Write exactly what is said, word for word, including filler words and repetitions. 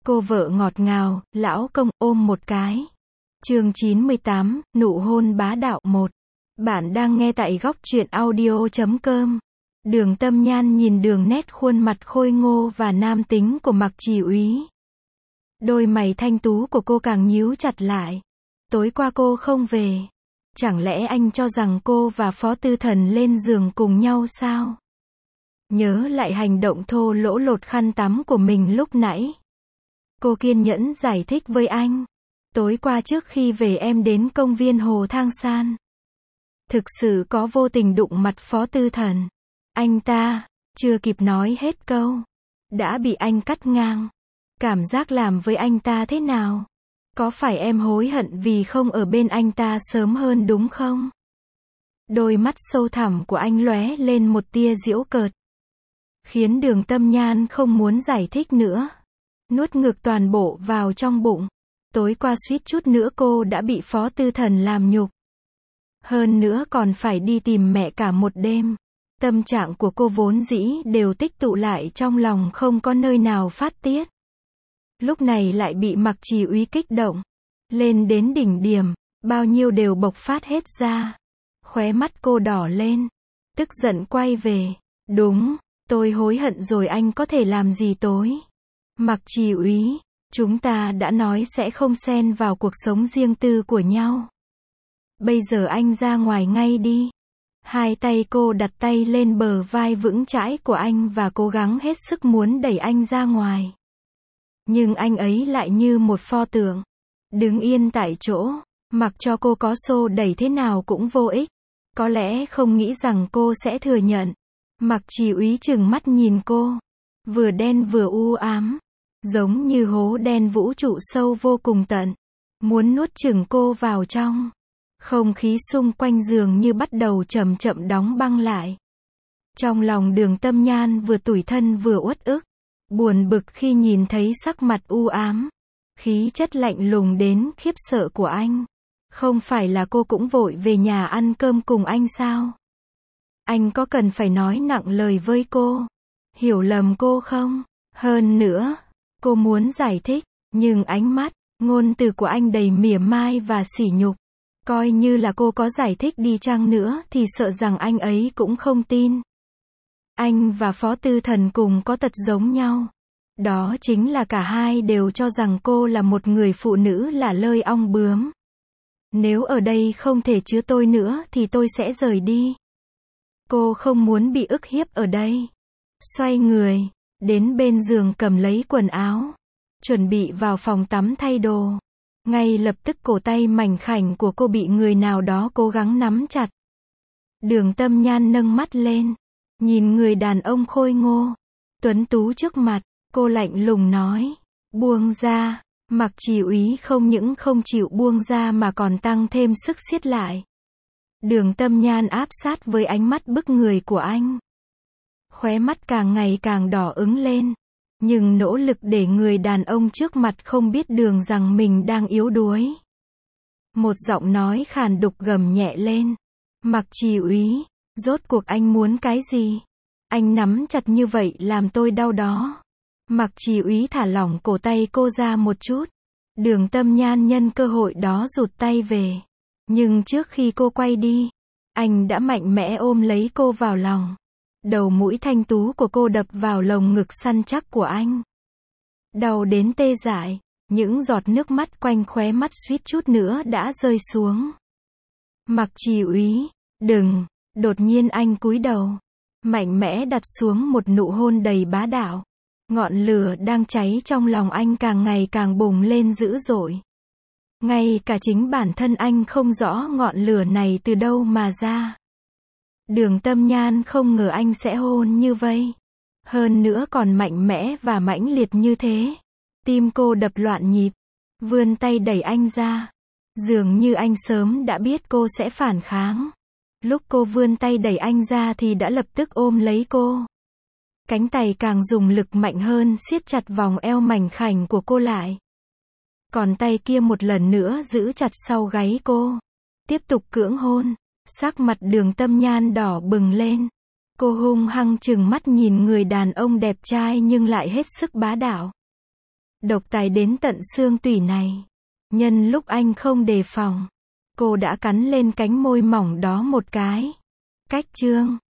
Cô vợ ngọt ngào, lão công, ôm một cái. Chương chín mươi tám, nụ hôn bá đạo một. Bạn đang nghe tại góc truyện audio chấm com. Đường Tâm Nhan nhìn đường nét khuôn mặt khôi ngô và nam tính của Mạc Chỉ Úy. Đôi mày thanh tú của cô càng nhíu chặt lại. Tối qua cô không về. Chẳng lẽ anh cho rằng cô và Phó Tư Thần lên giường cùng nhau sao? Nhớ lại hành động thô lỗ lột khăn tắm của mình lúc nãy. Cô kiên nhẫn giải thích với anh. Tối qua trước khi về em đến công viên Hồ Thang San. Thực sự có vô tình đụng mặt Phó Tư Thần. Anh ta, chưa kịp nói hết câu, đã bị anh cắt ngang. Cảm giác làm với anh ta thế nào? Có phải em hối hận vì không ở bên anh ta sớm hơn đúng không? Đôi mắt sâu thẳm của anh lóe lên một tia giễu cợt. Khiến Đường Tâm Nhan không muốn giải thích nữa. Nuốt ngược toàn bộ vào trong bụng. Tối qua suýt chút nữa cô đã bị Phó Tư Thần làm nhục. Hơn nữa còn phải đi tìm mẹ cả một đêm. Tâm trạng của cô vốn dĩ đều tích tụ lại trong lòng không có nơi nào phát tiết. Lúc này lại bị Mạc Chỉ Úy kích động. Lên đến đỉnh điểm, bao nhiêu đều bộc phát hết ra. Khóe mắt cô đỏ lên. Tức giận quay về. Đúng, tôi hối hận rồi, anh có thể làm gì tối? Mạc Chỉ Úy, chúng ta đã nói sẽ không xen vào cuộc sống riêng tư của nhau. Bây giờ anh ra ngoài ngay đi. Hai tay cô đặt tay lên bờ vai vững chãi của anh và cố gắng hết sức muốn đẩy anh ra ngoài. Nhưng anh ấy lại như một pho tượng. Đứng yên tại chỗ, mặc cho cô có xô đẩy thế nào cũng vô ích. Có lẽ không nghĩ rằng cô sẽ thừa nhận. Mạc Chỉ Úy trừng mắt nhìn cô. Vừa đen vừa u ám. Giống như hố đen vũ trụ sâu vô cùng tận. Muốn nuốt chửng cô vào trong. Không khí xung quanh giường như bắt đầu chậm chậm đóng băng lại. Trong lòng Đường Tâm Nhan vừa tủi thân vừa uất ức. Buồn bực khi nhìn thấy sắc mặt u ám. Khí chất lạnh lùng đến khiếp sợ của anh. Không phải là cô cũng vội về nhà ăn cơm cùng anh sao? Anh có cần phải nói nặng lời với cô? Hiểu lầm cô không? Hơn nữa, cô muốn giải thích, nhưng ánh mắt, ngôn từ của anh đầy mỉa mai và sỉ nhục. Coi như là cô có giải thích đi chăng nữa thì sợ rằng anh ấy cũng không tin. Anh và Phó Tư Thần cùng có tật giống nhau. Đó chính là cả hai đều cho rằng cô là một người phụ nữ lả lơi ong bướm. Nếu ở đây không thể chứa tôi nữa thì tôi sẽ rời đi. Cô không muốn bị ức hiếp ở đây. Xoay người, đến bên giường cầm lấy quần áo. Chuẩn bị vào phòng tắm thay đồ. Ngay lập tức cổ tay mảnh khảnh của cô bị người nào đó cố gắng nắm chặt. Đường Tâm Nhan nâng mắt lên. Nhìn người đàn ông khôi ngô, tuấn tú trước mặt, cô lạnh lùng nói. Buông ra. Mạc Chỉ Úy không những không chịu buông ra mà còn tăng thêm sức siết lại. Đường Tâm Nhan áp sát với ánh mắt bức người của anh. Khóe mắt càng ngày càng đỏ ửng lên. Nhưng nỗ lực để người đàn ông trước mặt không biết đường rằng mình đang yếu đuối. Một giọng nói khàn đục gầm nhẹ lên. Mạc Chỉ Úy, rốt cuộc anh muốn cái gì? Anh nắm chặt như vậy làm tôi đau đó. Mạc Chỉ Úy thả lỏng cổ tay cô ra một chút. Đường Tâm Nhan nhân cơ hội đó rụt tay về. Nhưng trước khi cô quay đi, anh đã mạnh mẽ ôm lấy cô vào lòng. Đầu mũi thanh tú của cô đập vào lồng ngực săn chắc của anh. Đau đến tê dại, những giọt nước mắt quanh khóe mắt suýt chút nữa đã rơi xuống. Mạc Chỉ Úy, đừng, đột nhiên anh cúi đầu. Mạnh mẽ đặt xuống một nụ hôn đầy bá đạo. Ngọn lửa đang cháy trong lòng anh càng ngày càng bùng lên dữ dội. Ngay cả chính bản thân anh không rõ ngọn lửa này từ đâu mà ra. Đường Tâm Nhan không ngờ anh sẽ hôn như vây. Hơn nữa còn mạnh mẽ và mãnh liệt như thế. Tim cô đập loạn nhịp. Vươn tay đẩy anh ra. Dường như anh sớm đã biết cô sẽ phản kháng. Lúc cô vươn tay đẩy anh ra thì đã lập tức ôm lấy cô. Cánh tay càng dùng lực mạnh hơn siết chặt vòng eo mảnh khảnh của cô lại. Còn tay kia một lần nữa giữ chặt sau gáy cô. Tiếp tục cưỡng hôn. Sắc mặt Đường Tâm Nhan đỏ bừng lên. Cô hung hăng trừng mắt nhìn người đàn ông đẹp trai nhưng lại hết sức bá đạo. Độc tài đến tận xương tủy này. Nhân lúc anh không đề phòng, cô đã cắn lên cánh môi mỏng đó một cái. Cách chương